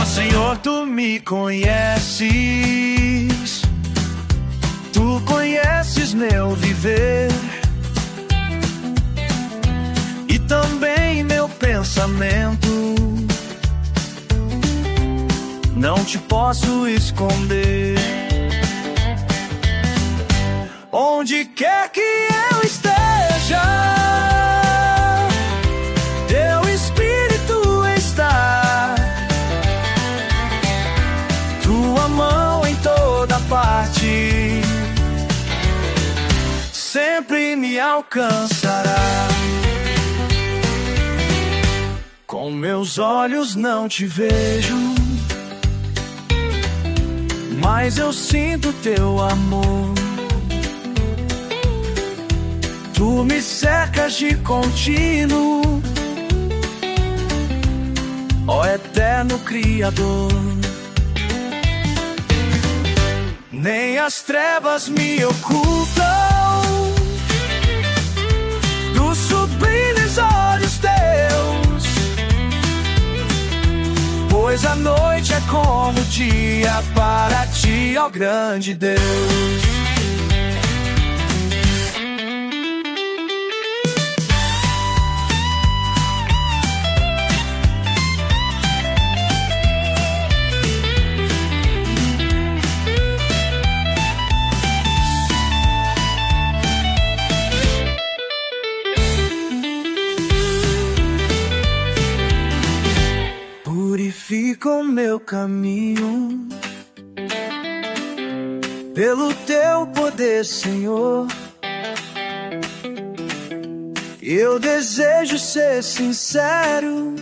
Senhor, tu me conheces, tu conheces meu viver e também meu pensamento. Não te posso esconder. Onde quer que eu esteja, teu Espírito está. Tua mão em toda parte sempre me alcançará. Com meus olhos não te vejo, mas eu sinto teu amor. Tu me cercas de contínuo, ó eterno Criador. Nem as trevas me ocultam dos sublimes olhos teus, pois a noite é como o dia para ti, ó grande Deus. Purifica o meu caminho pelo teu poder, Senhor. Eu desejo ser sincero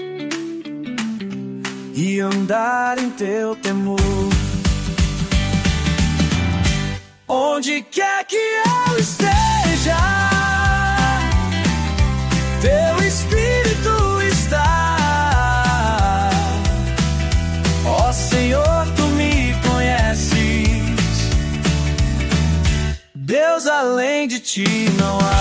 e andar em teu temor. Onde quer que eu esteja, teu Espírito está. Ó Senhor, tu me conheces, Deus além de ti não há.